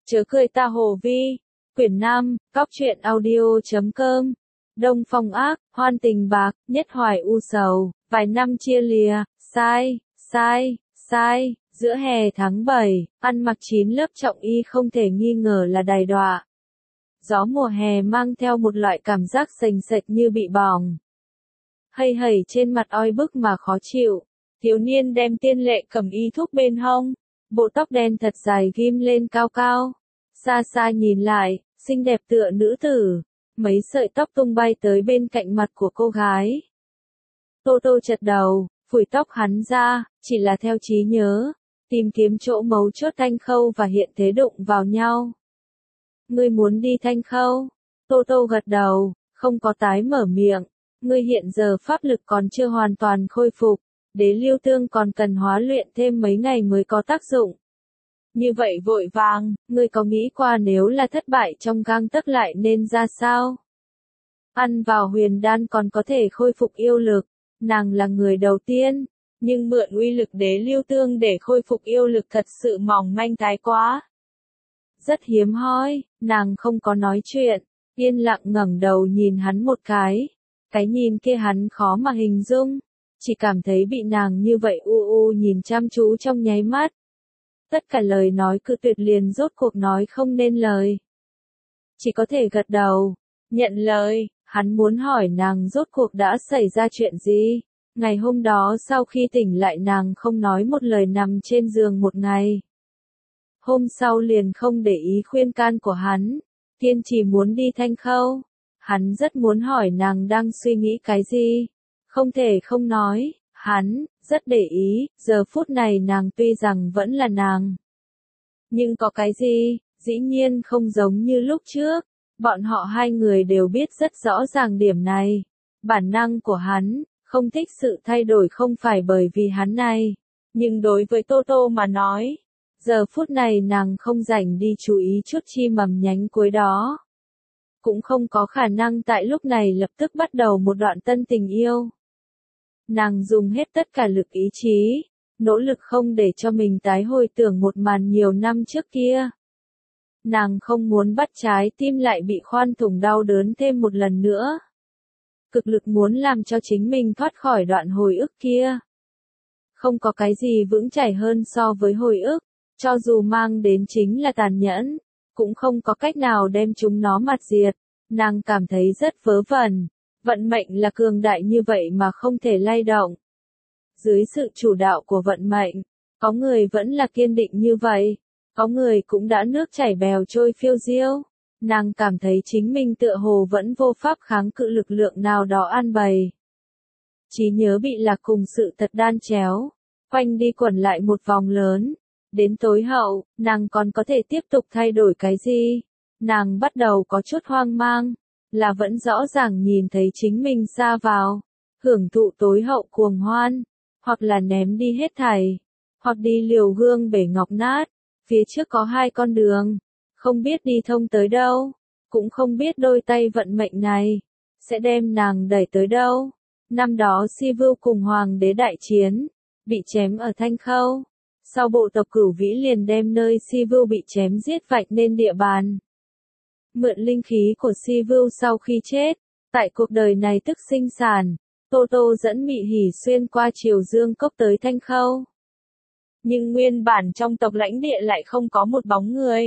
Chớ cười ta Hồ Vi. Quyển 5, Cóc truyện audio.com. Đông phong ác, hoan tình bạc, nhất hoài u sầu, vài năm chia lìa, sai, giữa hè tháng 7, ăn mặc 9 lớp trọng y không thể nghi ngờ là đày đọa. Gió mùa hè mang theo một loại cảm giác sềnh sệch như bị bỏng. Hây trên mặt oi bức mà khó chịu. Thiếu niên đem tiên lệ cầm y thuốc bên hông, bộ tóc đen thật dài ghim lên cao cao. Xa xa nhìn lại, xinh đẹp tựa nữ tử, mấy sợi tóc tung bay tới bên cạnh mặt của cô gái. Tô Tô chật đầu, phủi tóc hắn ra, chỉ là theo trí nhớ, tìm kiếm chỗ mấu chốt Thanh Khâu và Hiện Thế đụng vào nhau. Ngươi muốn đi Thanh Khâu? Tô Tô gật đầu, không có tái mở miệng. Ngươi hiện giờ pháp lực còn chưa hoàn toàn khôi phục, Đế Lưu Tương còn cần hóa luyện thêm mấy ngày mới có tác dụng. Như vậy vội vàng, ngươi có nghĩ qua nếu là thất bại trong gang tấc lại nên ra sao? Ăn vào huyền đan còn có thể khôi phục yêu lực, nàng là người đầu tiên, nhưng mượn uy lực Đế Lưu Tương để khôi phục yêu lực thật sự mỏng manh thái quá. Rất hiếm hoi, nàng không có nói chuyện, yên lặng ngẩng đầu nhìn hắn một cái nhìn kia hắn khó mà hình dung, chỉ cảm thấy bị nàng như vậy nhìn chăm chú trong nháy mắt. Tất cả lời nói cự tuyệt liền rốt cuộc nói không nên lời. Chỉ có thể gật đầu, nhận lời, hắn muốn hỏi nàng rốt cuộc đã xảy ra chuyện gì. Ngày hôm đó sau khi tỉnh lại nàng không nói một lời nằm trên giường một ngày. Hôm sau liền không để ý khuyên can của hắn, kiên trì muốn đi Thanh Khâu. Hắn rất muốn hỏi nàng đang suy nghĩ cái gì. Không thể không nói, hắn rất để ý, giờ phút này nàng tuy rằng vẫn là nàng. Nhưng có cái gì, dĩ nhiên không giống như lúc trước. Bọn họ hai người đều biết rất rõ ràng điểm này. Bản năng của hắn, không thích sự thay đổi không phải bởi vì hắn này. Nhưng đối với Tô Tô mà nói, giờ phút này nàng không rảnh đi chú ý chút chi mầm nhánh cuối đó. Cũng không có khả năng tại lúc này lập tức bắt đầu một đoạn tân tình yêu. Nàng dùng hết tất cả lực ý chí, nỗ lực không để cho mình tái hồi tưởng một màn nhiều năm trước kia. Nàng không muốn bắt trái tim lại bị khoan thủng đau đớn thêm một lần nữa. Cực lực muốn làm cho chính mình thoát khỏi đoạn hồi ức kia. Không có cái gì vững chãi hơn so với hồi ức, cho dù mang đến chính là tàn nhẫn, cũng không có cách nào đem chúng nó mặt diệt. Nàng cảm thấy rất vớ vẩn. Vận mệnh là cường đại như vậy mà không thể lay động. Dưới sự chủ đạo của vận mệnh, có người vẫn là kiên định như vậy, có người cũng đã nước chảy bèo trôi phiêu diêu. Nàng cảm thấy chính mình tựa hồ vẫn vô pháp kháng cự lực lượng nào đó an bày. Trí nhớ bị lạc cùng sự thật đan chéo, quanh đi quẩn lại một vòng lớn. Đến tối hậu, nàng còn có thể tiếp tục thay đổi cái gì? Nàng bắt đầu có chút hoang mang, là vẫn rõ ràng nhìn thấy chính mình xa vào, hưởng thụ tối hậu cuồng hoan, hoặc là ném đi hết thảy, hoặc đi liều gương bể ngọc nát. Phía trước có hai con đường, không biết đi thông tới đâu, cũng không biết đôi tay vận mệnh này sẽ đem nàng đẩy tới đâu. Năm đó Si Vưu cùng Hoàng đế đại chiến, bị chém ở Thanh Khâu. Sau bộ tộc Cửu Vĩ liền đem nơi Si Vưu bị chém giết vạch nên địa bàn. Mượn linh khí của Si Vưu sau khi chết, tại cuộc đời này tức sinh sản, Tô Tô dẫn Mị Hỉ xuyên qua Triều Dương Cốc tới Thanh Khâu. Nhưng nguyên bản trong tộc lãnh địa lại không có một bóng người.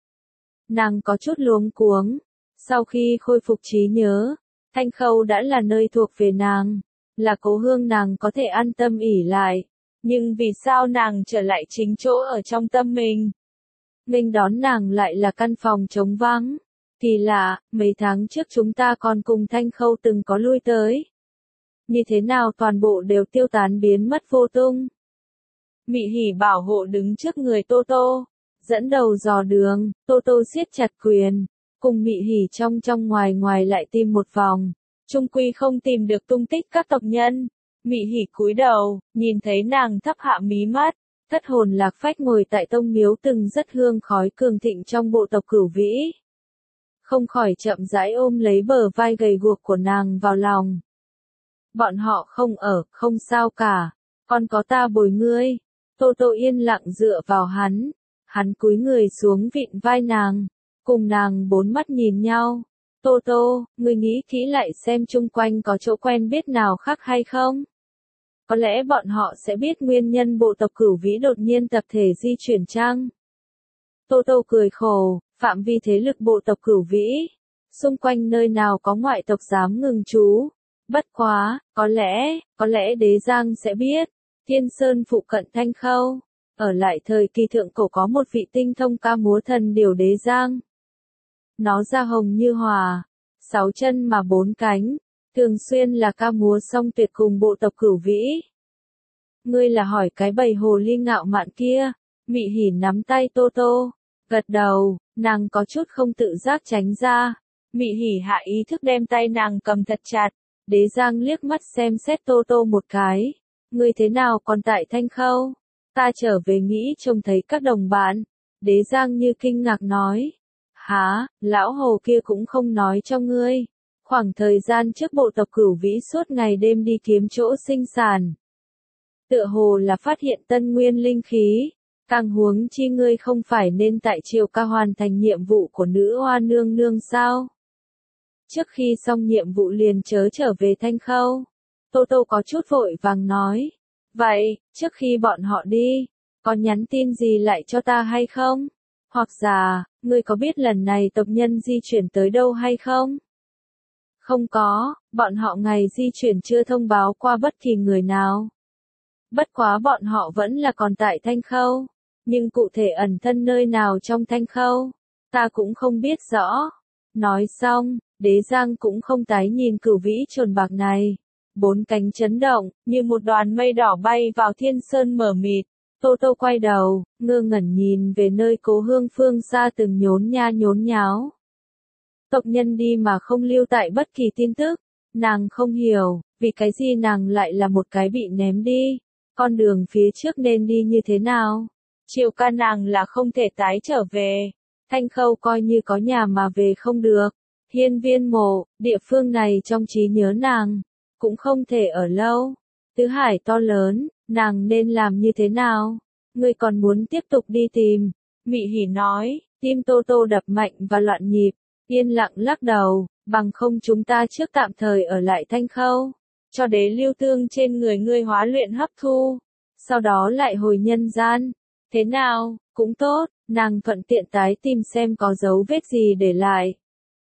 Nàng có chút luống cuống, sau khi khôi phục trí nhớ, Thanh Khâu đã là nơi thuộc về nàng, là cố hương nàng có thể an tâm ỷ lại. Nhưng vì sao nàng trở lại chính chỗ ở trong tâm mình? Nghênh đón nàng lại là căn phòng trống vắng. Kỳ lạ, mấy tháng trước chúng ta còn cùng Thanh Khâu từng có lui tới. Như thế nào toàn bộ đều tiêu tán biến mất vô tung. Mị Hỉ bảo hộ đứng trước người Tô Tô, dẫn đầu dò đường. Tô Tô siết chặt quyền, cùng Mị Hỉ trong ngoài lại tìm một vòng, chung quy không tìm được tung tích các tộc nhân. Mị Hỉ cúi đầu, nhìn thấy nàng thấp hạ mí mắt, thất hồn lạc phách ngồi tại tông miếu từng rất hương khói cường thịnh trong bộ tộc Cửu Vĩ. Không khỏi chậm rãi ôm lấy bờ vai gầy guộc của nàng vào lòng. Bọn họ không ở, không sao cả, còn có ta bồi ngươi. Tô Tô yên lặng dựa vào hắn, Hắn cúi người xuống vịn vai nàng, cùng nàng bốn mắt nhìn nhau. Tô Tô, ngươi nghĩ kỹ lại xem chung quanh có chỗ quen biết nào khác hay không? Có lẽ bọn họ sẽ biết nguyên nhân bộ tộc Cửu Vĩ đột nhiên tập thể di chuyển chăng? Tô Tô cười khổ, phạm vi thế lực bộ tộc Cửu Vĩ. Xung quanh nơi nào có ngoại tộc dám ngừng trú. Bất quá, có lẽ Đế Giang sẽ biết. Thiên Sơn phụ cận Thanh Khâu. Ở lại thời kỳ thượng cổ có một vị tinh thông ca múa thần điểu Đế Giang. Nó da hồng như hỏa, 6 chân mà 4 cánh, thường xuyên là ca múa song tuyệt cùng bộ tộc Cửu Vĩ. Ngươi là hỏi cái bầy hồ ly ngạo mạn kia? Mị Hỉ nắm tay Tô Tô, gật đầu, nàng có chút không tự giác tránh ra. Mị Hỉ hạ ý thức đem tay nàng cầm thật chặt. Đế Giang liếc mắt xem xét Tô Tô một cái. Ngươi thế nào còn tại Thanh Khâu? Ta trở về nghĩ trông thấy các đồng bạn. Đế Giang như kinh ngạc nói. Hả, lão hồ kia cũng không nói cho ngươi. Khoảng thời gian trước bộ tộc Cửu Vĩ suốt ngày đêm đi kiếm chỗ sinh sản. Tựa hồ là phát hiện tân nguyên linh khí. Càng huống chi ngươi không phải nên tại Triều Ca hoàn thành nhiệm vụ của nữ hoa nương nương sao? Trước khi xong nhiệm vụ liền chớ trở về Thanh Khâu. Tô Tô có chút vội vàng nói. Vậy, trước khi bọn họ đi, có nhắn tin gì lại cho ta hay không? Hoặc giả, ngươi có biết lần này tộc nhân di chuyển tới đâu hay không? Không có, bọn họ ngày di chuyển chưa thông báo qua bất kỳ người nào. Bất quá bọn họ vẫn là còn tại Thanh Khâu. Nhưng cụ thể ẩn thân nơi nào trong Thanh Khâu, ta cũng không biết rõ. Nói xong, Đế Giang cũng không tái nhìn Cửu Vĩ trồn bạc này. 4 cánh chấn động, như một đoàn mây đỏ bay vào thiên sơn mờ mịt. Tô Tô quay đầu, ngơ ngẩn nhìn về nơi cố hương phương xa từng nhốn nháo. Tộc nhân đi mà không lưu tại bất kỳ tin tức. Nàng không hiểu, vì cái gì nàng lại là một cái bị ném đi. Con đường phía trước nên đi như thế nào? Triều Ca nàng là không thể tái trở về. Thanh Khâu coi như có nhà mà về không được. Hiên Viên Mộ, địa phương này trong trí nhớ nàng, cũng không thể ở lâu. Tứ Hải to lớn, nàng nên làm như thế nào? Ngươi còn muốn tiếp tục đi tìm? Mị Hỉ nói, tim Tô Tô đập mạnh và loạn nhịp, yên lặng lắc đầu, bằng không chúng ta trước tạm thời ở lại Thanh Khâu, cho đế lưu tương trên người ngươi hóa luyện hấp thu, sau đó lại hồi nhân gian. Thế nào, cũng tốt, nàng thuận tiện tái tìm xem có dấu vết gì để lại.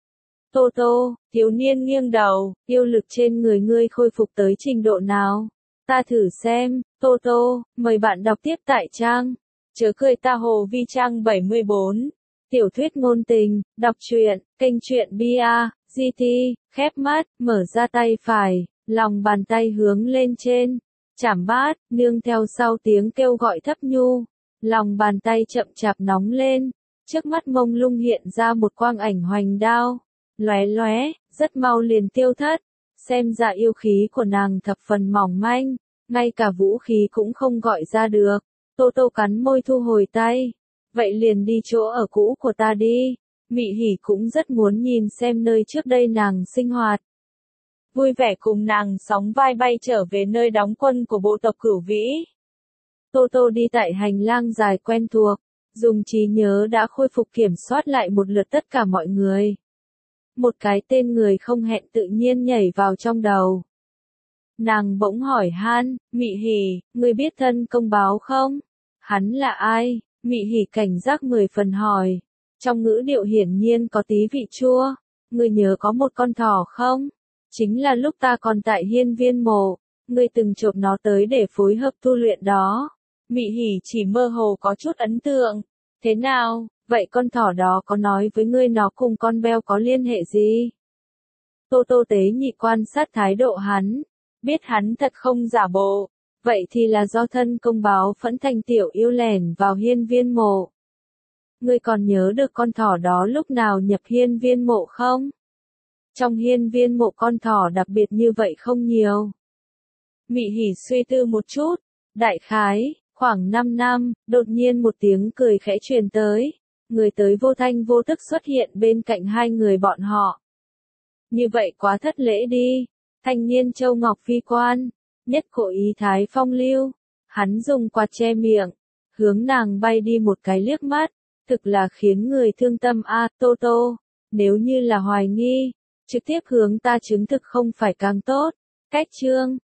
Tô Tô, thiếu niên nghiêng đầu, yêu lực trên người ngươi khôi phục tới trình độ nào? Ta thử xem. Tô Tô, mời bạn đọc tiếp tại trang. Chớ cười ta hồ vi trang 74. Tiểu thuyết ngôn tình, đọc truyện, kênh truyện bia, GT, khép mắt, mở ra tay phải, lòng bàn tay hướng lên trên. Chảm bát, nương theo sau tiếng kêu gọi thấp nhu. Lòng bàn tay chậm chạp nóng lên. Trước mắt mông lung hiện ra một quang ảnh hoành đao. Lóe lóe, rất mau liền tiêu thất. Xem ra yêu khí của nàng thập phần mỏng manh, ngay cả vũ khí cũng không gọi ra được. Tô Tô cắn môi thu hồi tay. Vậy liền đi chỗ ở cũ của ta đi. Mị Hỉ cũng rất muốn nhìn xem nơi trước đây nàng sinh hoạt. Vui vẻ cùng nàng sóng vai bay trở về nơi đóng quân của bộ tộc Cửu Vĩ. Tô Tô đi tại hành lang dài quen thuộc, dùng trí nhớ đã khôi phục kiểm soát lại một lượt tất cả mọi người. Một cái tên người không hẹn tự nhiên nhảy vào trong đầu. Nàng bỗng hỏi han, Mị Hỉ, ngươi biết thân công báo không? Hắn là ai? Mị Hỉ cảnh giác 10 phần hỏi. Trong ngữ điệu hiển nhiên có tí vị chua. Ngươi nhớ có một con thỏ không? Chính là lúc ta còn tại Hiên Viên Mộ, ngươi từng trộm nó tới để phối hợp tu luyện đó. Mị Hỉ chỉ mơ hồ có chút ấn tượng. Thế nào, vậy con thỏ đó có nói với ngươi nó cùng con beo có liên hệ gì? Tô Tô tế nhị quan sát thái độ hắn, biết hắn thật không giả bộ, vậy thì là do thân công báo phẫn thành tiểu yêu lẻn vào Hiên Viên Mộ. Ngươi còn nhớ được con thỏ đó lúc nào nhập Hiên Viên Mộ không? Trong Hiên Viên Mộ con thỏ đặc biệt như vậy không nhiều. Mị Hỉ suy tư một chút, đại khái, khoảng 5 năm, đột nhiên một tiếng cười khẽ truyền tới. Người tới vô thanh vô tức xuất hiện bên cạnh hai người bọn họ. Như vậy quá thất lễ đi. Thanh niên Châu Ngọc Phi quan, nhất cổ ý thái phong lưu. Hắn dùng quạt che miệng. hướng nàng bay đi một cái liếc mắt, thực là khiến người thương tâm a, Tô Tô, nếu như là hoài nghi, trực tiếp hướng ta chứng thực không phải càng tốt. Cách chương